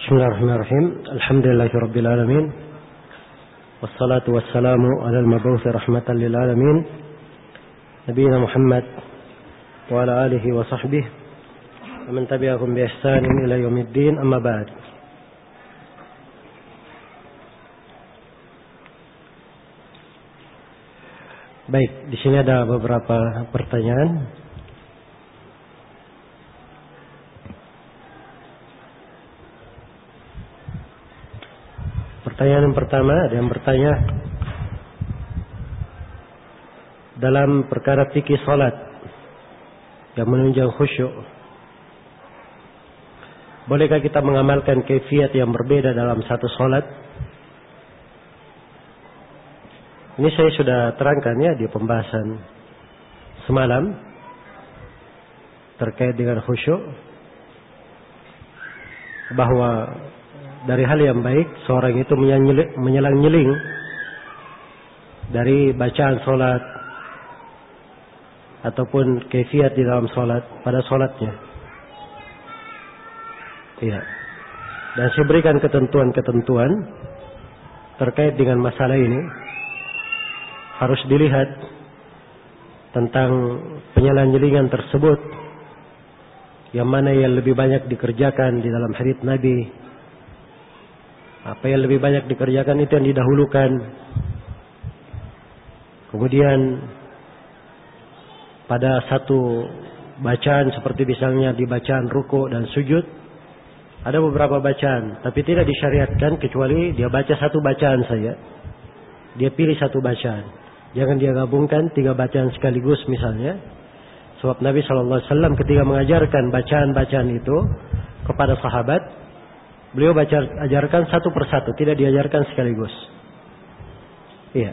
Bismillahirrahmanirrahim. Alhamdulillahirabbil alamin. Wassalatu wassalamu ala al-mab'uts rahmatan lil alamin. Nabiyina Muhammad wa ala alihi wa sahbihi wa man tabi'ahum bi ihsanin ila yaumiddin. Amma ba'd. Baik, di sini ada beberapa pertanyaan. Pertanyaan yang pertama, ada yang bertanya dalam perkara fikih salat yang menunjang khusyuk, bolehkah kita mengamalkan kaifiat yang berbeda dalam satu salat? Ini saya sudah terangkan ya di pembahasan semalam terkait dengan khusyuk, bahwa dari hal yang baik seorang itu menyelang-nyeling dari bacaan solat ataupun kaifiat di dalam solat pada solatnya. Iya. Dan saya berikan ketentuan-ketentuan terkait dengan masalah ini. Harus dilihat tentang penyelang-nyelingan tersebut, yang mana yang lebih banyak dikerjakan di dalam hadits Nabi. Apa yang lebih banyak dikerjakan itu yang didahulukan. Kemudian pada satu bacaan seperti misalnya di bacaan ruku dan sujud, ada beberapa bacaan, tapi tidak disyariatkan kecuali dia baca satu bacaan saja. Dia pilih satu bacaan. Jangan dia gabungkan tiga bacaan sekaligus misalnya. Sebab Nabi SAW ketika mengajarkan bacaan-bacaan itu kepada sahabat, beliau ajarkan satu persatu, tidak diajarkan sekaligus. Iya.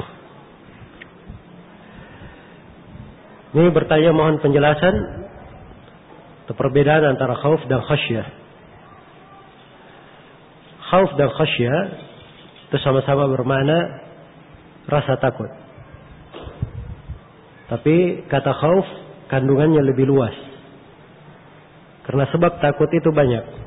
Ini bertanya mohon penjelasan perbedaan antara khauf dan khasyah. Khauf dan khasyah itu sama-sama bermakna rasa takut. Tapi kata khauf kandungannya lebih luas. Karena sebab takut itu banyak.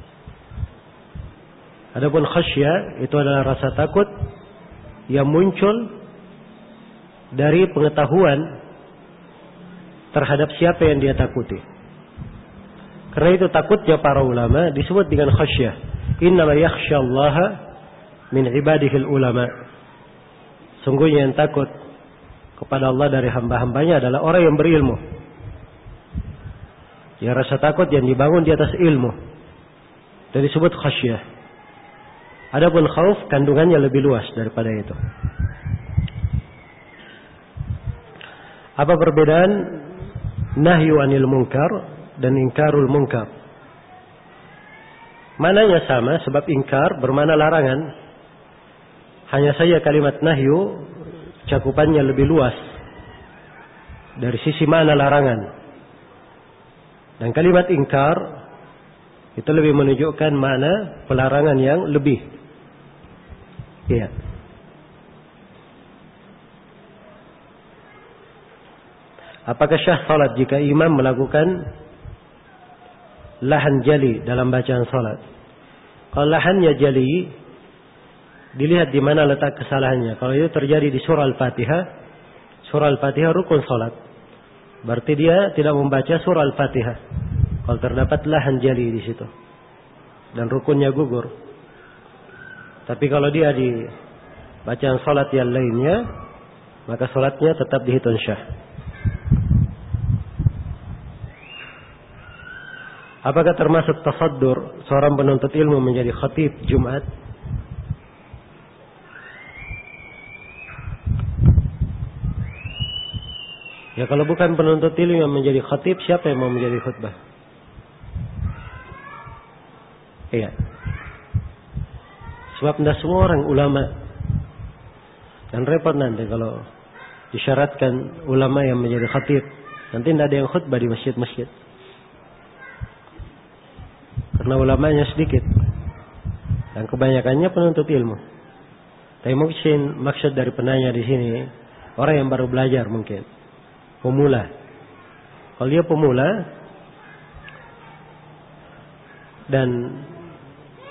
Adapun khasyah itu adalah rasa takut yang muncul dari pengetahuan terhadap siapa yang dia takuti. Karena itu takutnya para ulama disebut dengan khasyah. Innama yakhsyallaha min ibadihil ulama. Sungguhnya yang takut kepada Allah dari hamba-hambanya adalah orang yang berilmu. Ya, rasa takut yang dibangun di atas ilmu dan disebut khasyah. Adapun khauf kandungannya lebih luas daripada itu. Apa perbedaan nahyu anil munkar dan ingkarul munkar? Mananya sama, sebab ingkar bermakna larangan. Hanya saja kalimat nahyu cakupannya lebih luas dari sisi makna larangan. Dan kalimat ingkar itu lebih menunjukkan makna pelarangan yang lebih. Iya. Apakah syah salat jika imam melakukan lahan jali dalam bacaan salat? Kalau lahannya jali, dilihat di mana letak kesalahannya. Kalau itu terjadi di surah Al-Fatihah rukun salat. Berarti dia tidak membaca surah Al-Fatihah. Kalau terdapat lahan jali di situ dan rukunnya gugur. Tapi kalau dia di bacaan salat yang lainnya, maka salatnya tetap dihitung syah. Apakah termasuk tasaddur seorang penuntut ilmu menjadi khatib Jumat? Ya, kalau bukan penuntut ilmu yang menjadi khatib, siapa yang mau menjadi khutbah? Iya. Sebab tidak semua orang ulama. Dan repot nanti kalau disyaratkan ulama yang menjadi khatib. Nanti tidak ada yang khutbah di masjid-masjid. Karena ulamanya sedikit. Dan kebanyakannya penuntut ilmu. Tapi mungkin maksud dari penanya di sini orang yang baru belajar mungkin. Pemula. Kalau dia pemula dan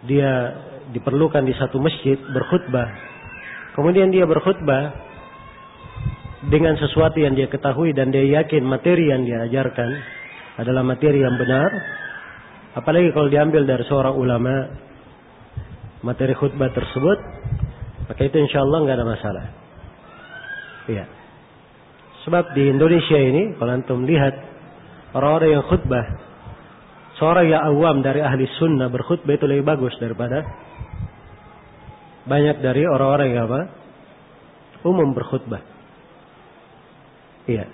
dia diperlukan di satu masjid berkhutbah, kemudian dia berkhutbah dengan sesuatu yang dia ketahui dan dia yakin materi yang dia ajarkan adalah materi yang benar, apalagi kalau diambil dari seorang ulama materi khutbah tersebut, maka itu insya Allah nggak ada masalah. Iya. Sebab di Indonesia ini kalau antum lihat orang-orang yang khutbah, seorang yang awam dari ahli sunnah berkhutbah itu lebih bagus daripada banyak dari orang-orang yang umum berkhutbah. Iya.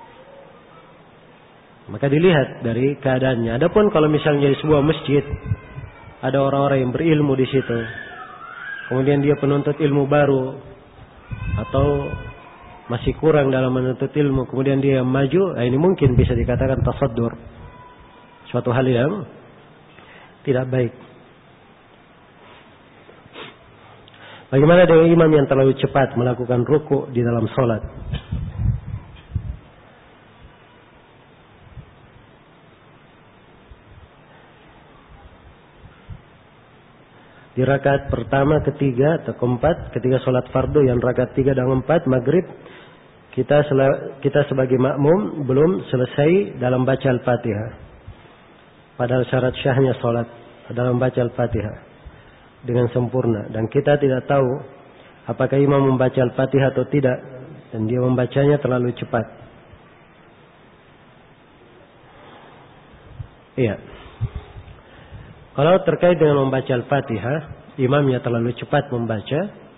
Maka dilihat dari keadaannya. Adapun kalau misalnya di sebuah masjid ada orang-orang yang berilmu di situ, kemudian dia penuntut ilmu baru atau masih kurang dalam menuntut ilmu, kemudian dia maju, ini mungkin bisa dikatakan tasaddur, suatu hal yang tidak baik. Bagaimana dengan imam yang terlalu cepat melakukan ruku di dalam sholat? Di rakaat pertama, ketiga, atau keempat, ketika sholat fardu yang rakaat 3 dan 4 maghrib, kita sebagai makmum belum selesai dalam baca Al-Fatihah. Padahal syarat syahnya sholat dalam baca Al-Fatihah dengan sempurna. Dan kita tidak tahu apakah imam membaca Al-Fatihah atau tidak. Dan dia membacanya terlalu cepat. Iya. Kalau terkait dengan membaca Al-Fatihah, imamnya terlalu cepat membaca,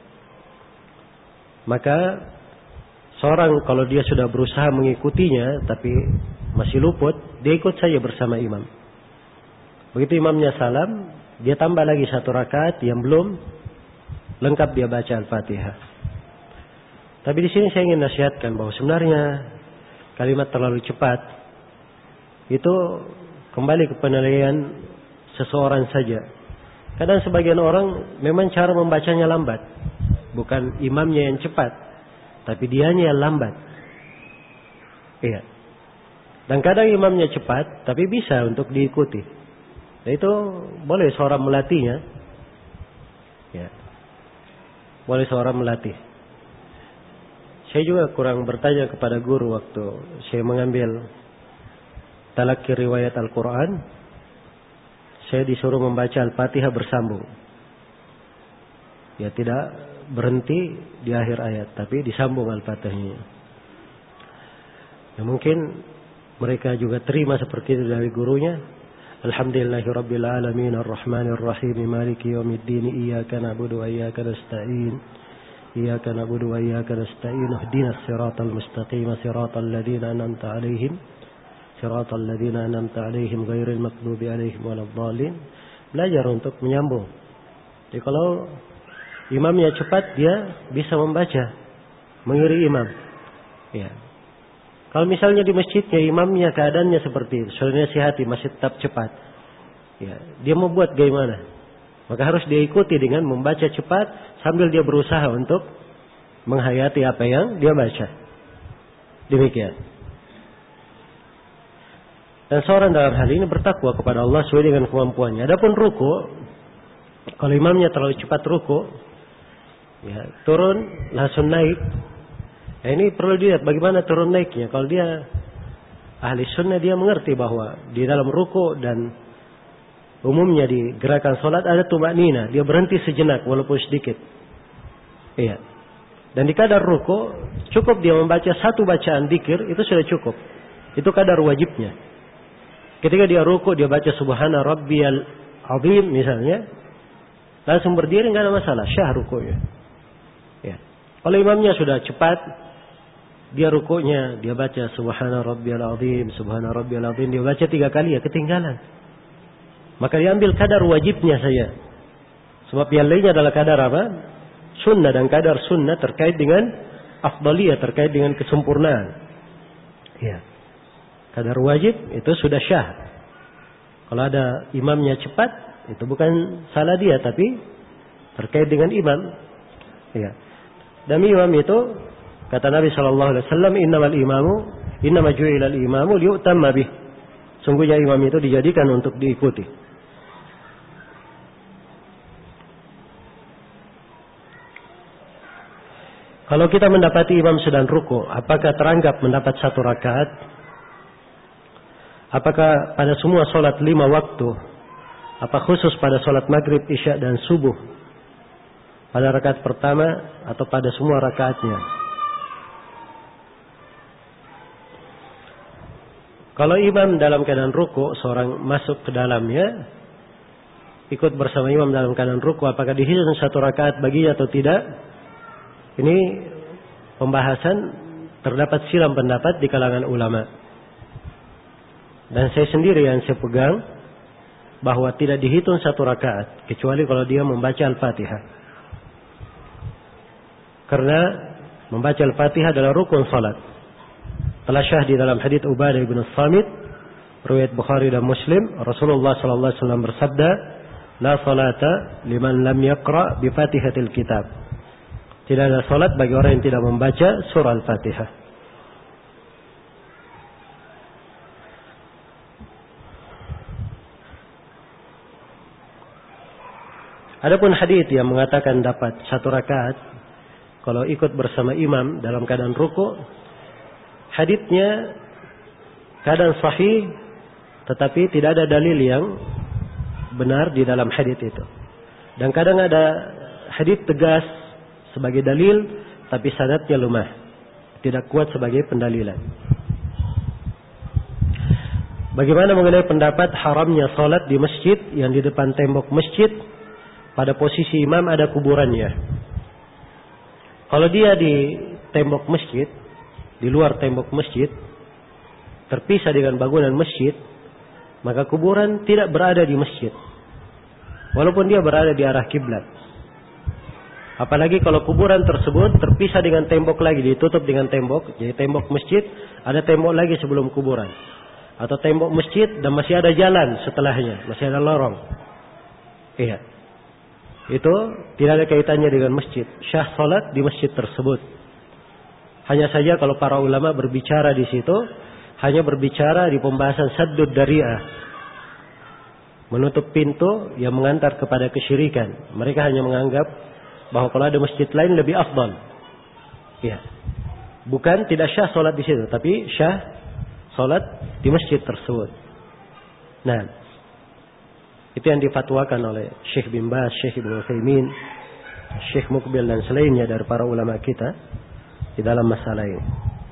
maka seorang kalau dia sudah berusaha mengikutinya tapi masih luput, dia ikut saja bersama imam. Begitu imamnya salam, dia tambah lagi 1 rakaat yang belum lengkap dia baca Al-Fatihah. Tapi di sini saya ingin nasihatkan bahwa sebenarnya kalimat terlalu cepat itu kembali ke penilaian seseorang saja. Kadang sebagian orang memang cara membacanya lambat, bukan imamnya yang cepat, tapi dianya yang lambat. Iya. Dan kadang imamnya cepat, tapi bisa untuk diikuti. Nah, itu boleh seorang melatihnya. Ya. Boleh seorang melatih. Saya juga kurang bertanya kepada guru waktu saya mengambil talaqi riwayat Al-Quran. Saya disuruh membaca Al-Fatihah bersambung. Ya, tidak berhenti di akhir ayat, tapi disambung Al-Fatihahnya. Ya, mungkin mereka juga terima seperti itu dari gurunya. Alhamdulillahirabbil alamin arrahmanir rahim maliki yaumiddin iyyaka na'budu wa iyyaka nasta'in iyyaka na'budu wa iyyaka nasta'in ihdinas siratal mustaqim siratal ladzina an'amta 'alaihim siratal ladzina an'amta 'alaihim ghairil maghdubi 'alaihim waladdallin. Belajar untuk menyambung. Jadi kalau imamnya cepat, dia bisa membaca, mengiringi imam. Ya. Kalau misalnya di masjidnya imamnya keadaannya seperti itu, sudah nasihati masih tetap cepat. Ya, dia mau buat bagaimana? Maka harus dia ikuti dengan membaca cepat sambil dia berusaha untuk menghayati apa yang dia baca. Demikian. Dan seorang dalam hal ini bertakwa kepada Allah sesuai dengan kemampuannya. Adapun ruku, kalau imamnya terlalu cepat ruku, ya, turun langsung naik. Nah, ini perlu dilihat bagaimana turun naiknya. Kalau dia ahli sunnah, dia mengerti bahwa di dalam ruku dan umumnya di gerakan sholat ada tumaknina. Dia berhenti sejenak walaupun sedikit. Iya. Dan di kadar ruku cukup dia membaca 1 bacaan dzikir, itu sudah cukup. Itu kadar wajibnya. Ketika dia ruku, dia baca subhana rabbiyal azim misalnya, langsung berdiri, nggak ada masalah, syah rukunya. Ya. Kalau imamnya sudah cepat, dia rukunya, dia baca subhana rabbiyal azim, subhana rabbiyal azim, dia baca 3 kali, ya ketinggalan. Maka diambil kadar wajibnya saja. Sebab yang lainnya adalah kadar apa? Sunnah, dan kadar sunnah terkait dengan afdaliyah, terkait dengan kesempurnaan. Ya. Kadar wajib itu sudah syah. Kalau ada imamnya cepat, itu bukan salah dia, tapi terkait dengan imam. Ya. Dan imam itu kata Nabi SAW, innama ju'ilal imamu liyu'tamma bih. Sungguhnya imam itu dijadikan untuk diikuti. Kalau kita mendapati imam sedang ruku, apakah teranggap mendapat 1 rakaat? Apakah pada semua solat 5 waktu? Apa khusus pada solat maghrib, isya dan subuh? Pada rakaat pertama atau pada semua rakaatnya? Kalau imam dalam keadaan ruku, seorang masuk ke dalamnya, ikut bersama imam dalam keadaan ruku, apakah dihitung 1 rakaat baginya atau tidak? Ini pembahasan, terdapat silang pendapat di kalangan ulama. Dan saya sendiri yang saya pegang bahwa tidak dihitung 1 rakaat kecuali kalau dia membaca Al-Fatihah. Karena membaca Al-Fatihah adalah rukun salat. Telah syah di dalam hadits Ubadah bin Samit, riwayat Bukhari dan Muslim, Rasulullah sallallahu alaihi wasallam bersabda, "La salata liman lam yaqra bi Fatihatil kitab." Tidak ada salat bagi orang yang tidak membaca surah Al-Fatihah. Adapun hadits yang mengatakan dapat 1 rakaat kalau ikut bersama imam dalam keadaan ruku, haditsnya kadang sahih tetapi tidak ada dalil yang benar di dalam hadits itu. Dan kadang ada hadits tegas sebagai dalil tapi sanadnya lemah, tidak kuat sebagai pendalilan. Bagaimana mengenai pendapat haramnya salat di masjid yang di depan tembok masjid pada posisi imam ada kuburannya? Kalau dia di tembok masjid, di luar tembok masjid, terpisah dengan bangunan masjid, maka kuburan tidak berada di masjid, walaupun dia berada di arah kiblat. Apalagi kalau kuburan tersebut terpisah dengan tembok lagi, ditutup dengan tembok, jadi tembok masjid, ada tembok lagi sebelum kuburan. Atau tembok masjid dan masih ada jalan setelahnya, masih ada lorong. Iya. Itu tidak ada kaitannya dengan masjid. Syah salat di masjid tersebut. Hanya saja kalau para ulama berbicara di situ, hanya berbicara di pembahasan saddud dari'ah, menutup pintu yang mengantar kepada kesyirikan. Mereka hanya menganggap bahwa kalau ada masjid lain lebih afdal. Ya. Bukan tidak syah salat di situ, tapi syah salat di masjid tersebut. Nah, itu yang difatwakan oleh Syekh bin Baz, Syekh Ibnu Utsaimin, Syekh Muqbil dan selainnya dari para ulama kita di dalam masalah ini.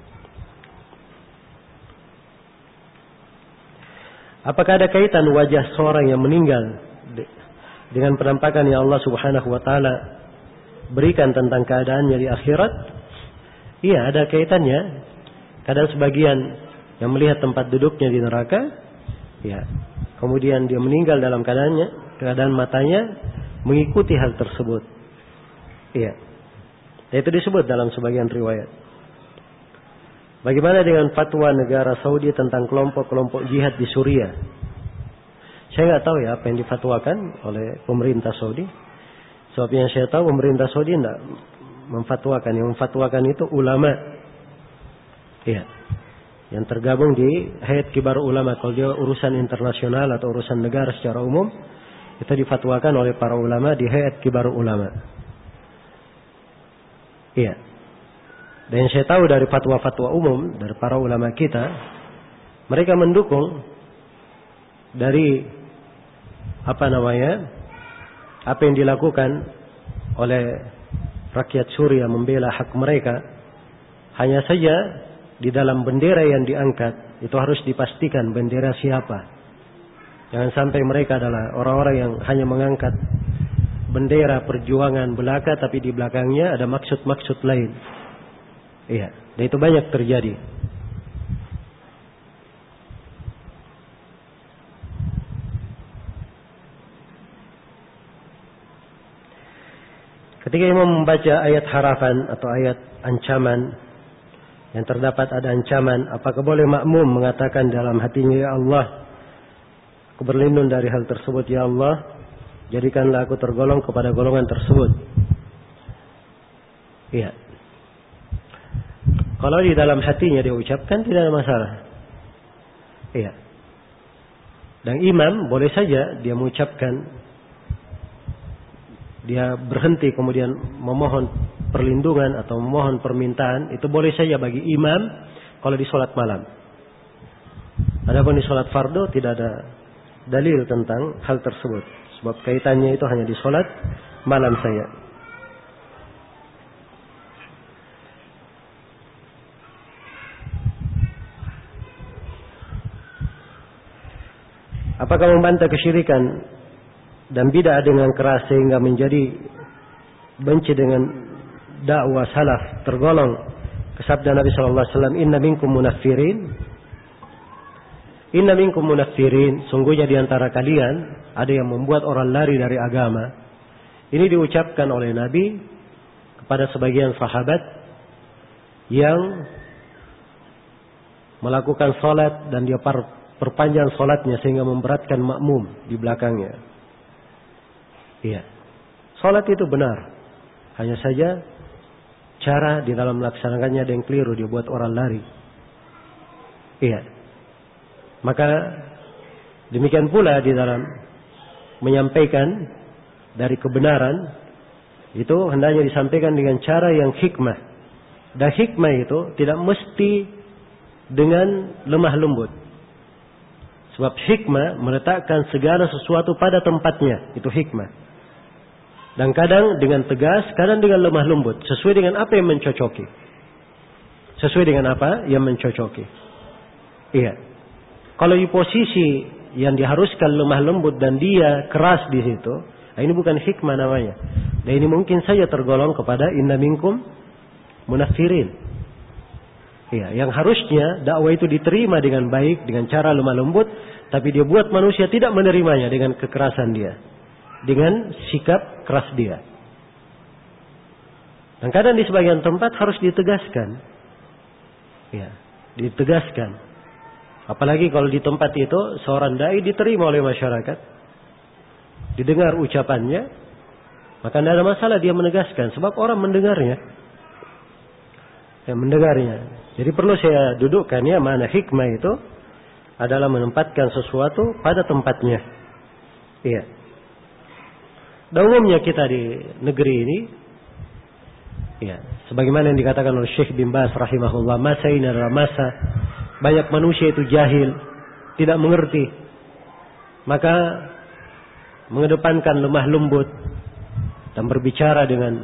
Apakah ada kaitan wajah seorang yang meninggal dengan penampakan yang Allah Subhanahu wa taala berikan tentang keadaannya di akhirat? Iya, ada kaitannya. Kadang sebagian yang melihat tempat duduknya di neraka, ya, kemudian dia meninggal dalam keadaan matanya mengikuti hal tersebut. Iya. Itu disebut dalam sebagian riwayat. Bagaimana dengan fatwa negara Saudi tentang kelompok-kelompok jihad di Suriah? Saya nggak tahu ya apa yang difatwakan oleh pemerintah Saudi. Sebab yang saya tahu pemerintah Saudi tidak memfatwakan. Yang memfatwakan itu ulama. Iya. Yang tergabung di Hayat Kibar Ulama. Kalau dia urusan internasional atau urusan negara secara umum, itu difatwakan oleh para ulama di Hayat Kibar Ulama. Iya. Dan yang saya tahu dari fatwa-fatwa umum dari para ulama kita, mereka mendukung dari apa yang dilakukan oleh rakyat Suriah membela hak mereka. Hanya saja di dalam bendera yang diangkat itu harus dipastikan bendera siapa. Jangan sampai mereka adalah orang-orang yang hanya mengangkat bendera perjuangan belaka tapi di belakangnya ada maksud-maksud lain. Iya, dan itu banyak terjadi. Ketika imam membaca ayat harapan atau ayat ancaman yang terdapat ada ancaman, apakah boleh makmum mengatakan dalam hatinya, ya Allah, aku berlindung dari hal tersebut, ya Allah, jadikanlah aku tergolong kepada golongan tersebut. Iya. Kalau di dalam hatinya dia ucapkan tidak ada masalah. Iya. Dan imam boleh saja dia mengucapkan dia berhenti kemudian memohon perlindungan atau memohon permintaan, itu boleh saja bagi imam kalau di sholat malam. Adapun di sholat fardu tidak ada dalil tentang hal tersebut, sebab kaitannya itu hanya di sholat malam saja. Apakah membantah kesyirikan dan bid'ah dengan keras sehingga menjadi benci dengan dakwah salaf tergolong ke sabda Nabi sallallahu alaihi wasallam, "Inna minkum munaffirin." Inna minkum munaffirin, sungguhnya di antara kalian ada yang membuat orang lari dari agama. Ini diucapkan oleh Nabi kepada sebagian sahabat yang melakukan salat dan dia perpanjang salatnya sehingga memberatkan makmum di belakangnya. Iya. Salat itu benar. Hanya saja cara di dalam melaksanakannya ada yang keliru, dia buat orang lari. Iya. Maka demikian pula di dalam menyampaikan dari kebenaran itu hendaknya disampaikan dengan cara yang hikmah. Dan hikmah itu tidak mesti dengan lemah lembut. Sebab hikmah meletakkan segala sesuatu pada tempatnya, itu hikmah. Dan kadang dengan tegas, kadang dengan lemah lembut, sesuai dengan apa yang mencocoki. Sesuai dengan apa yang mencocoki. Iya. Kalau di posisi yang diharuskan lemah lembut dan dia keras di situ, ini bukan hikmah namanya. Dan ini mungkin saja tergolong kepada inna minkum munaffirin. Iya, yang harusnya dakwah itu diterima dengan baik, dengan cara lemah lembut, tapi dia buat manusia tidak menerimanya dengan kekerasan dia, dengan sikap keras dia. Dan kadang di sebagian tempat harus ditegaskan. Ya, ditegaskan. Apalagi kalau di tempat itu seorang dai diterima oleh masyarakat, didengar ucapannya, maka tidak ada masalah dia menegaskan, sebab orang mendengarnya. Yang mendengarnya. Jadi perlu saya dudukkan ya, mana hikmah itu adalah menempatkan sesuatu pada tempatnya. Iya. Dan umumnya kita di negeri ini, ya, sebagaimana yang dikatakan oleh Syekh bin Baz rahimahullah, masa ini adalah masa banyak manusia itu jahil, tidak mengerti. Maka mengedepankan lemah lembut dan berbicara dengan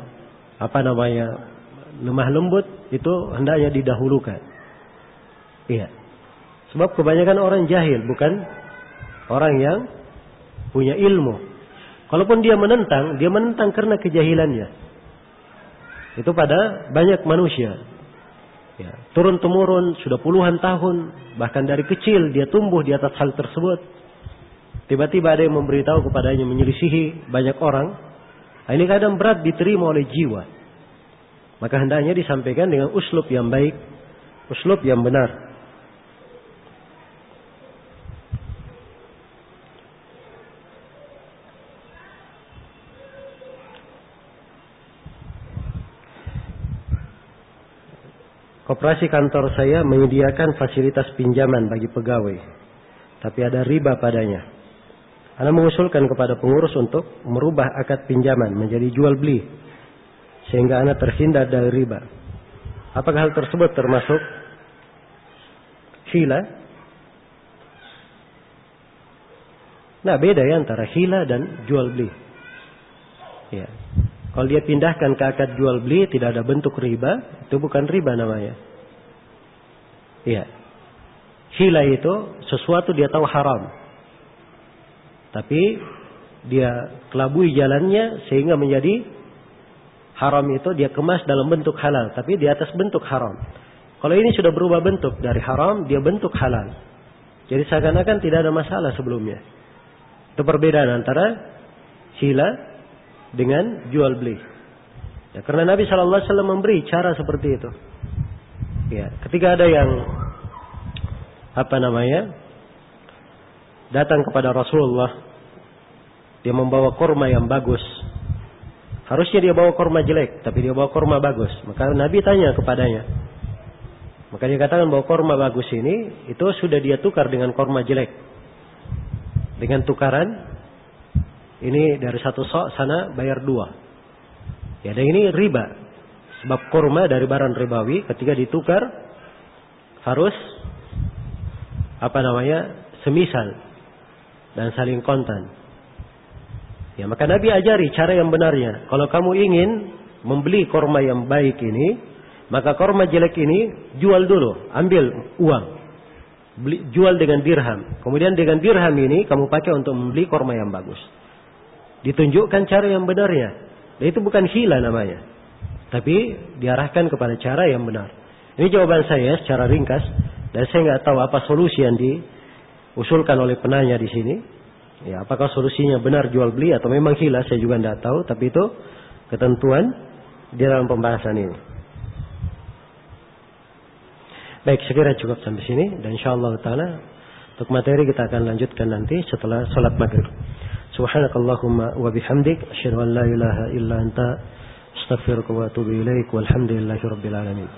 lemah lembut itu hendaknya didahulukan. Iya. Sebab kebanyakan orang jahil, bukan orang yang punya ilmu. Kalaupun dia menentang karena kejahilannya. Itu pada banyak manusia. Ya, turun-temurun sudah puluhan tahun, bahkan dari kecil dia tumbuh di atas hal tersebut. Tiba-tiba ada yang memberitahu kepadanya, menyelisihi banyak orang. Ini kadang berat diterima oleh jiwa. Maka hendaknya disampaikan dengan uslub yang baik, uslub yang benar. Koperasi kantor saya menyediakan fasilitas pinjaman bagi pegawai, tapi ada riba padanya. Ana mengusulkan kepada pengurus untuk merubah akad pinjaman menjadi jual beli, sehingga ana terhindar dari riba. Apakah hal tersebut termasuk hila? Nah, beda ya antara hila dan jual beli. Ya. Kalau dia pindahkan ke akad jual beli tidak ada bentuk riba, itu bukan riba namanya. Iya. Hila itu sesuatu dia tahu haram, tapi dia kelabui jalannya sehingga menjadi haram, itu dia kemas dalam bentuk halal, tapi di atas bentuk haram. Kalau ini sudah berubah bentuk dari haram, dia bentuk halal. Jadi seakan-akan tidak ada masalah sebelumnya. Itu perbedaan antara hila dengan jual beli. Ya, karena Nabi Shallallahu Alaihi Wasallam memberi cara seperti itu. Ya, ketika ada yang datang kepada Rasulullah, dia membawa kurma yang bagus. Harusnya dia bawa kurma jelek, tapi dia bawa kurma bagus. Maka Nabi tanya kepadanya. Maka dia katakan bahwa kurma bagus ini itu sudah dia tukar dengan kurma jelek. Dengan tukaran Ini dari 1 sok, sana bayar 2. Ya, dan ini riba. Sebab kurma dari barang ribawi ketika ditukar harus semisal dan saling kontan. Ya, maka Nabi ajari cara yang benarnya. Kalau kamu ingin membeli kurma yang baik ini, maka kurma jelek ini jual dulu, ambil uang. Jual dengan dirham. Kemudian dengan dirham ini kamu pakai untuk membeli kurma yang bagus. Ditunjukkan cara yang benarnya. Dan itu bukan hila namanya. Tapi diarahkan kepada cara yang benar. Ini jawaban saya secara ringkas. Dan saya nggak tahu apa solusi yang diusulkan oleh penanya di sini. Ya, apakah solusinya benar jual beli atau memang hila, saya juga nggak tahu. Tapi itu ketentuan di dalam pembahasan ini. Baik, sekira cukup sampai sini. Dan insyaAllah ta'ala untuk materi kita akan lanjutkan nanti setelah salat maghrib. Subhanakallahumma wa bihamdik asyhadu an la ilaha illa anta astaghfiruka wa atubu ilaik walhamdulillahi rabbil alamin.